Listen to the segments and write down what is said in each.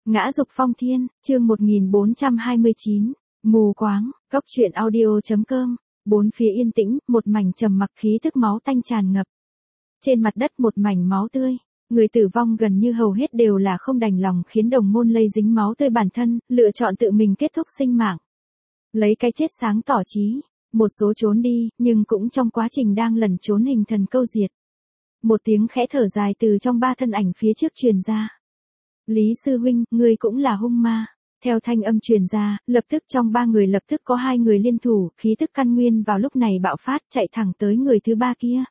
Ngã dục phong thiên, chương 1429, mù quáng, cốc truyện audio.com, bốn phía yên tĩnh, một mảnh trầm mặc khí thức máu tanh tràn ngập. Trên mặt đất một mảnh máu tươi, người tử vong gần như hầu hết đều là không đành lòng khiến đồng môn lây dính máu tươi bản thân, lựa chọn tự mình kết thúc sinh mạng. Lấy cái chết sáng tỏ chí, một số trốn đi, nhưng cũng trong quá trình đang lẩn trốn hình thần câu diệt. Một tiếng khẽ thở dài từ trong ba thân ảnh phía trước truyền ra. Lý sư huynh, ngươi cũng là hung ma. Theo thanh âm truyền ra, lập tức trong ba người lập tức có hai người liên thủ, khí tức căn nguyên vào lúc này bạo phát, chạy thẳng tới người thứ ba kia.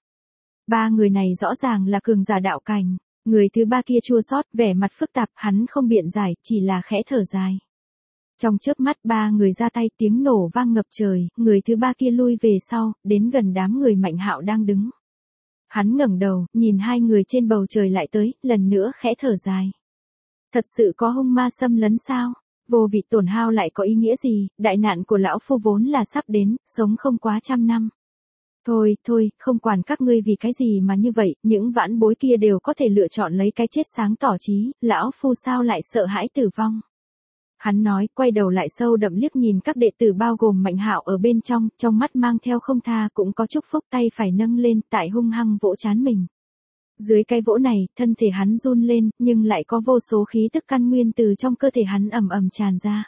Ba người này rõ ràng là cường giả đạo cảnh, người thứ ba kia chua xót, vẻ mặt phức tạp, hắn không biện giải, chỉ là khẽ thở dài. Trong chớp mắt ba người ra tay, tiếng nổ vang ngập trời, người thứ ba kia lui về sau, đến gần đám người Mạnh Hạo đang đứng. Hắn ngẩng đầu, nhìn hai người trên bầu trời lại tới, lần nữa khẽ thở dài. Thật sự có hung ma xâm lấn sao? Vô vị tổn hao lại có ý nghĩa gì? Đại nạn của lão phu vốn là sắp đến, sống không quá 100 năm. Thôi, không quản các ngươi vì cái gì mà như vậy, những vãn bối kia đều có thể lựa chọn lấy cái chết sáng tỏ chí, lão phu sao lại sợ hãi tử vong. Hắn nói, quay đầu lại sâu đậm liếc nhìn các đệ tử bao gồm Mạnh Hạo ở bên trong mắt mang theo không tha, cũng có chúc phúc, tay phải nâng lên, tại hung hăng vỗ trán mình. Dưới cái vỗ này, thân thể hắn run lên, nhưng lại có vô số khí tức căn nguyên từ trong cơ thể hắn ầm ầm tràn ra.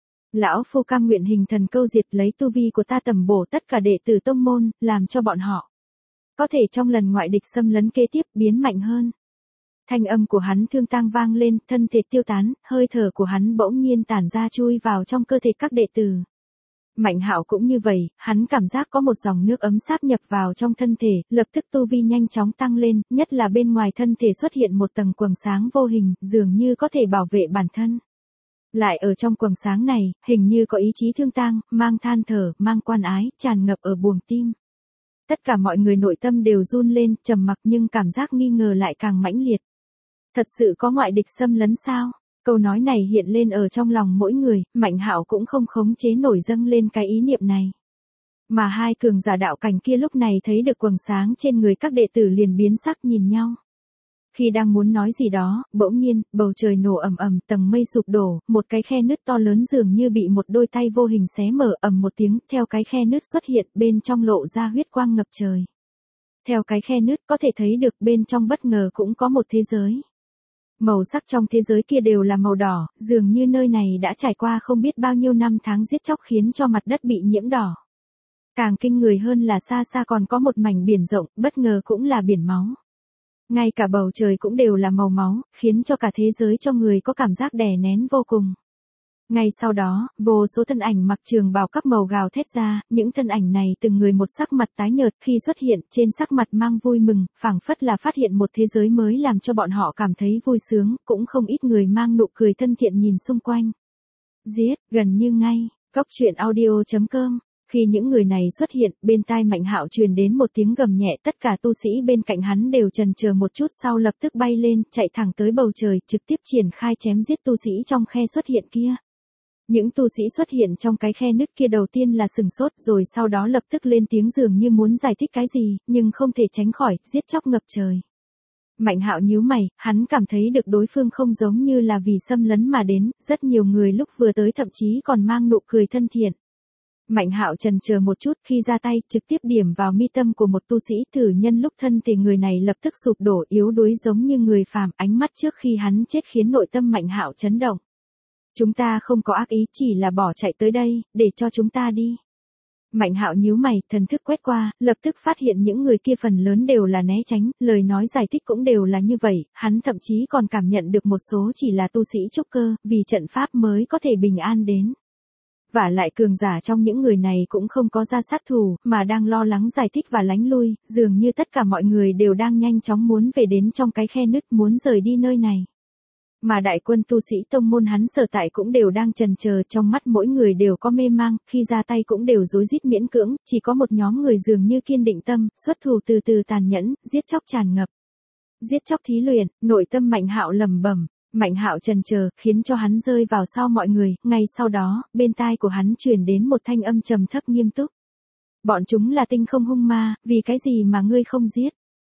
Lão phu cam nguyện hình thần câu diệt, lấy tu vi của ta tầm bổ tất cả đệ tử tông môn, làm cho bọn họ có thể trong lần ngoại địch xâm lấn kế tiếp biến mạnh hơn. Thanh âm của hắn thương tang vang lên, thân thể tiêu tán, hơi thở của hắn bỗng nhiên tản ra chui vào trong cơ thể các đệ tử. Mạnh Hạo cũng như vậy, hắn cảm giác có một dòng nước ấm sáp nhập vào trong thân thể, lập tức tu vi nhanh chóng tăng lên, nhất là bên ngoài thân thể xuất hiện một tầng quầng sáng vô hình, dường như có thể bảo vệ bản thân. Lại ở trong quầng sáng này, hình như có ý chí thương tang, mang than thở, mang quan ái, tràn ngập ở buồng tim. Tất cả mọi người nội tâm đều run lên, trầm mặc, nhưng cảm giác nghi ngờ lại càng mãnh liệt. Thật sự có ngoại địch xâm lấn sao? Câu nói này hiện lên ở trong lòng mỗi người, Mạnh Hạo cũng không khống chế nổi dâng lên cái ý niệm này. Mà hai cường giả đạo cảnh kia lúc này thấy được quầng sáng trên người các đệ tử liền biến sắc nhìn nhau. Khi đang muốn nói gì đó, bỗng nhiên, bầu trời nổ ầm ầm, tầng mây sụp đổ, một cái khe nứt to lớn dường như bị một đôi tay vô hình xé mở, ầm một tiếng, theo cái khe nứt xuất hiện, bên trong lộ ra huyết quang ngập trời. Theo cái khe nứt có thể thấy được bên trong bất ngờ cũng có một thế giới. Màu sắc trong thế giới kia đều là màu đỏ, dường như nơi này đã trải qua không biết bao nhiêu năm tháng giết chóc khiến cho mặt đất bị nhiễm đỏ. Càng kinh người hơn là xa xa còn có một mảnh biển rộng, bất ngờ cũng là biển máu. Ngay cả bầu trời cũng đều là màu máu, khiến cho cả thế giới cho người có cảm giác đè nén vô cùng. Ngay sau đó, vô số thân ảnh mặc trường bào các màu gào thét ra, những thân ảnh này từng người một sắc mặt tái nhợt, khi xuất hiện, trên sắc mặt mang vui mừng, phảng phất là phát hiện một thế giới mới làm cho bọn họ cảm thấy vui sướng, cũng không ít người mang nụ cười thân thiện nhìn xung quanh. Giết, gần như ngay, cốc truyện audio.com. Khi những người này xuất hiện, bên tai Mạnh Hạo truyền đến một tiếng gầm nhẹ, tất cả tu sĩ bên cạnh hắn đều chần chờ một chút sau lập tức bay lên, chạy thẳng tới bầu trời, trực tiếp triển khai chém giết tu sĩ trong khe xuất hiện kia. Những tu sĩ xuất hiện trong cái khe nứt kia đầu tiên là sừng sốt, rồi sau đó lập tức lên tiếng dường như muốn giải thích cái gì, nhưng không thể tránh khỏi, giết chóc ngập trời. Mạnh Hạo nhíu mày, hắn cảm thấy được đối phương không giống như là vì xâm lấn mà đến, rất nhiều người lúc vừa tới thậm chí còn mang nụ cười thân thiện. Mạnh Hạo chần chờ một chút, khi ra tay, trực tiếp điểm vào mi tâm của một tu sĩ, thử nhân lúc thân thể người này lập tức sụp đổ, yếu đuối giống như người phàm, ánh mắt trước khi hắn chết khiến nội tâm Mạnh Hạo chấn động. Chúng ta không có ác ý, chỉ là bỏ chạy tới đây, để cho chúng ta đi. Mạnh Hạo nhíu mày, thần thức quét qua, lập tức phát hiện những người kia phần lớn đều là né tránh, lời nói giải thích cũng đều là như vậy, hắn thậm chí còn cảm nhận được một số chỉ là tu sĩ trúc cơ, vì trận pháp mới có thể bình an đến. Vả lại cường giả trong những người này cũng không có ra sát thủ, mà đang lo lắng giải thích và lánh lui, dường như tất cả mọi người đều đang nhanh chóng muốn về đến trong cái khe nứt, muốn rời đi nơi này. Mà đại quân tu sĩ tông môn hắn sở tại cũng đều đang chần chờ, trong mắt mỗi người đều có mê mang, khi ra tay cũng đều rối rít miễn cưỡng, chỉ có một nhóm người dường như kiên định tâm, xuất thủ từ từ tàn nhẫn, giết chóc tràn ngập. Giết chóc thí luyện, nội tâm Mạnh Hạo lẩm bẩm. Mạnh Hạo chần chờ, khiến cho hắn rơi vào sau mọi người, ngay sau đó, bên tai của hắn truyền đến một thanh âm trầm thấp nghiêm túc. Bọn chúng là tinh không hung ma, vì cái gì mà ngươi không giết?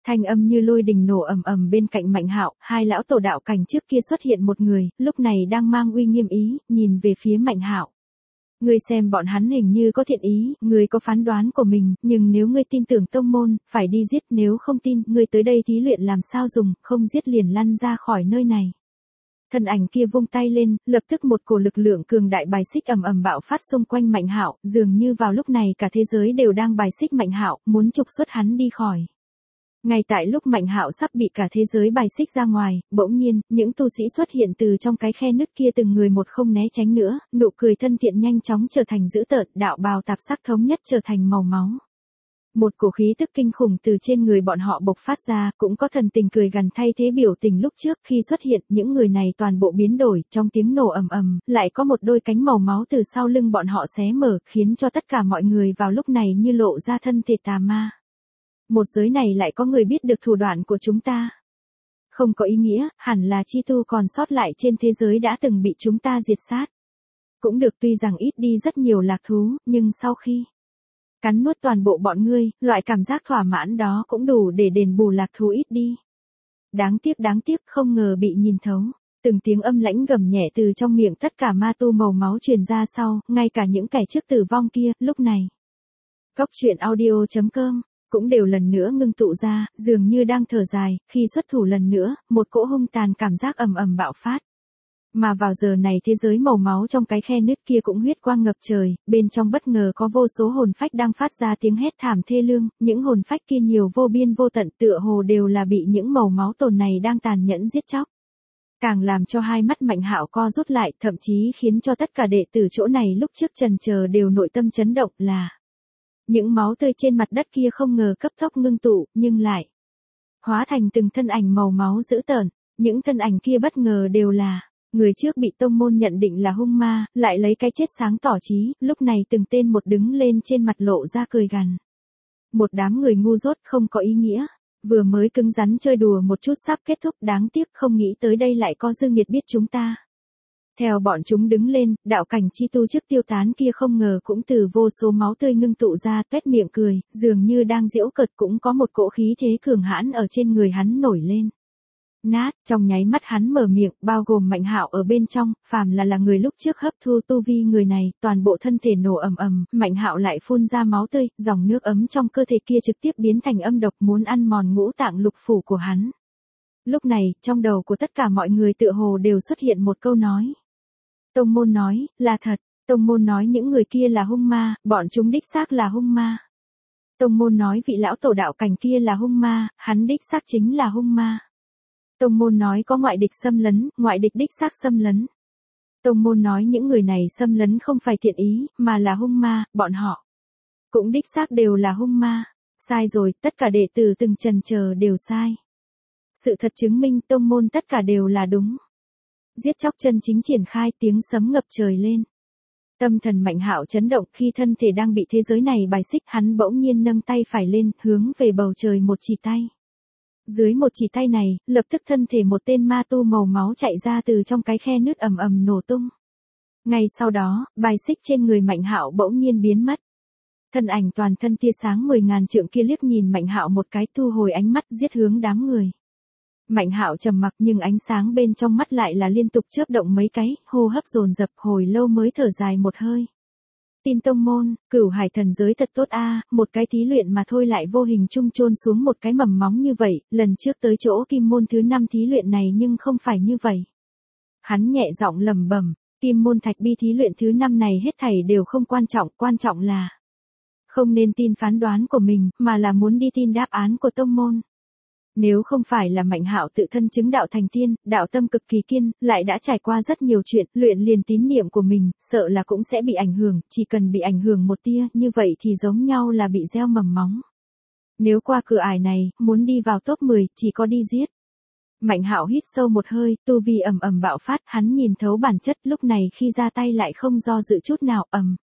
Thanh âm như lôi đình nổ ầm ầm bên cạnh Mạnh Hạo, hai lão tổ đạo cảnh trước kia xuất hiện một người, lúc này đang mang uy nghiêm ý, nhìn về phía Mạnh Hạo. Ngươi xem bọn hắn hình như có thiện ý, ngươi có phán đoán của mình, nhưng nếu ngươi tin tưởng tông môn, phải đi giết, nếu không tin, ngươi tới đây thí luyện làm sao dùng, không giết liền lăn ra khỏi nơi này. Thân ảnh kia vung tay lên, lập tức một cổ lực lượng cường đại bài xích ầm ầm bạo phát xung quanh Mạnh Hạo, dường như vào lúc này cả thế giới đều đang bài xích Mạnh Hạo, muốn trục xuất hắn đi khỏi. Ngay tại lúc Mạnh Hạo sắp bị cả thế giới bài xích ra ngoài, bỗng nhiên, những tu sĩ xuất hiện từ trong cái khe nứt kia từng người một không né tránh nữa, nụ cười thân thiện nhanh chóng trở thành dữ tợn, đạo bào tạp sắc thống nhất trở thành màu máu. Một cổ khí tức kinh khủng từ trên người bọn họ bộc phát ra, cũng có thần tình cười gằn thay thế biểu tình lúc trước khi xuất hiện, những người này toàn bộ biến đổi, trong tiếng nổ ầm ầm, lại có một đôi cánh màu máu từ sau lưng bọn họ xé mở, khiến cho tất cả mọi người vào lúc này như lộ ra thân thể tà ma. Một giới này lại có người biết được thủ đoạn của chúng ta. Không có ý nghĩa, hẳn là chi tu còn sót lại trên thế giới đã từng bị chúng ta diệt sát. Cũng được, tuy rằng ít đi rất nhiều lạc thú, nhưng sau khi cắn nuốt toàn bộ bọn ngươi, loại cảm giác thỏa mãn đó cũng đủ để đền bù lạc thú ít đi. Đáng tiếc không ngờ bị nhìn thấu. Từng tiếng âm lãnh gầm nhẹ từ trong miệng tất cả ma tu màu máu truyền ra sau, ngay cả những kẻ trước tử vong kia, lúc này. Cốc truyện audio.com cũng đều lần nữa ngưng tụ ra, dường như đang thở dài, khi xuất thủ lần nữa, một cỗ hung tàn cảm giác ầm ầm bạo phát. Mà vào giờ này thế giới màu máu trong cái khe nứt kia cũng huyết quang ngập trời, bên trong bất ngờ có vô số hồn phách đang phát ra tiếng hét thảm thê lương, những hồn phách kia nhiều vô biên vô tận tựa hồ đều là bị những màu máu tồn này đang tàn nhẫn giết chóc. Càng làm cho hai mắt Mạnh Hạo co rút lại, thậm chí khiến cho tất cả đệ tử chỗ này lúc trước trần chờ đều nội tâm chấn động là những máu tươi trên mặt đất kia không ngờ cấp tốc ngưng tụ, nhưng lại hóa thành từng thân ảnh màu máu dữ tợn, những thân ảnh kia bất ngờ đều là người trước bị tông môn nhận định là hung ma, lại lấy cái chết sáng tỏ trí, lúc này từng tên một đứng lên trên mặt lộ ra cười gằn. Một đám người ngu dốt không có ý nghĩa, vừa mới cứng rắn chơi đùa một chút sắp kết thúc, đáng tiếc không nghĩ tới đây lại có dư nghiệt biết chúng ta. Theo bọn chúng đứng lên, đạo cảnh chi tu trước tiêu tán kia không ngờ cũng từ vô số máu tươi ngưng tụ ra, tuét miệng cười, dường như đang giễu cợt, cũng có một cỗ khí thế cường hãn ở trên người hắn nổi lên. Nát, trong nháy mắt hắn mở miệng, bao gồm Mạnh Hạo ở bên trong, phàm là người lúc trước hấp thu tu vi người này, toàn bộ thân thể nổ ầm ầm, Mạnh Hạo lại phun ra máu tươi, dòng nước ấm trong cơ thể kia trực tiếp biến thành âm độc muốn ăn mòn ngũ tạng lục phủ của hắn. Lúc này, trong đầu của tất cả mọi người tựa hồ đều xuất hiện một câu nói. Tông môn nói, là thật, tông môn nói những người kia là hung ma, bọn chúng đích xác là hung ma. Tông môn nói vị lão tổ đạo cảnh kia là hung ma, hắn đích xác chính là hung ma. Tông môn nói có ngoại địch xâm lấn, ngoại địch đích xác xâm lấn. Tông môn nói những người này xâm lấn không phải thiện ý, mà là hung ma, bọn họ cũng đích xác đều là hung ma. Sai rồi, tất cả đệ tử từng trần chờ đều sai. Sự thật chứng minh tông môn tất cả đều là đúng. Giết chóc chân chính triển khai, tiếng sấm ngập trời lên. Tâm thần Mạnh Hạo chấn động, khi thân thể đang bị thế giới này bài xích, hắn bỗng nhiên nâng tay phải lên, hướng về bầu trời một chỉ tay. Dưới một chỉ tay này, lập tức thân thể một tên ma tu màu máu chạy ra từ trong cái khe nứt ầm ầm nổ tung. Ngay sau đó, bài xích trên người Mạnh Hạo bỗng nhiên biến mất. Thân ảnh toàn thân tia sáng 10.000 trượng kia liếc nhìn Mạnh Hạo một cái, thu hồi ánh mắt giết hướng đám người. Mạnh Hạo trầm mặc, nhưng ánh sáng bên trong mắt lại là liên tục chớp động mấy cái, hô hấp dồn dập, hồi lâu mới thở dài một hơi. Tin tông môn, Cửu Hải thần giới thật tốt a, một cái thí luyện mà thôi lại vô hình chung chôn xuống một cái mầm móng như vậy, lần trước tới chỗ Kim môn thứ 5 thí luyện này nhưng không phải như vậy. Hắn nhẹ giọng lẩm bẩm, Kim môn thạch bi thí luyện thứ 5 này hết thảy đều không quan trọng là không nên tin phán đoán của mình, mà là muốn đi tin đáp án của tông môn. Nếu không phải là Mạnh Hạo tự thân chứng đạo thành tiên, đạo tâm cực kỳ kiên, lại đã trải qua rất nhiều chuyện, luyện liền tín niệm của mình, sợ là cũng sẽ bị ảnh hưởng, chỉ cần bị ảnh hưởng một tia, như vậy thì giống nhau là bị gieo mầm móng. Nếu qua cửa ải này, muốn đi vào top 10, chỉ có đi giết. Mạnh Hạo hít sâu một hơi, tu vi ầm ầm bạo phát, hắn nhìn thấu bản chất, lúc này khi ra tay lại không do dự chút nào,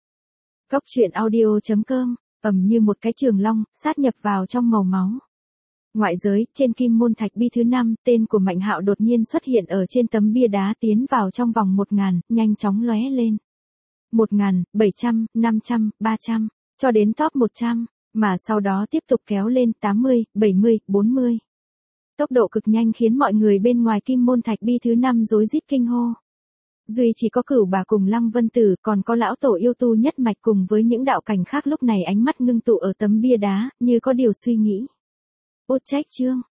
Cốc truyện audio.com, như một cái trường long, sát nhập vào trong màu máu. Ngoại giới, trên Kim môn thạch bi thứ 5, tên của Mạnh Hạo đột nhiên xuất hiện ở trên tấm bia đá, tiến vào trong vòng 1000, nhanh chóng lóe lên. 1000, 700, 500, 300, cho đến top 100. Mà sau đó tiếp tục kéo lên 80, 70, 40. Tốc độ cực nhanh khiến mọi người bên ngoài Kim Môn Thạch Bi thứ 5 rối rít kinh hô. Duy chỉ có Cửu Bà cùng Lăng Vân Tử, còn có lão tổ yêu tu nhất mạch cùng với những đạo cảnh khác lúc này ánh mắt ngưng tụ ở tấm bia đá, như có điều suy nghĩ. Út trách chương,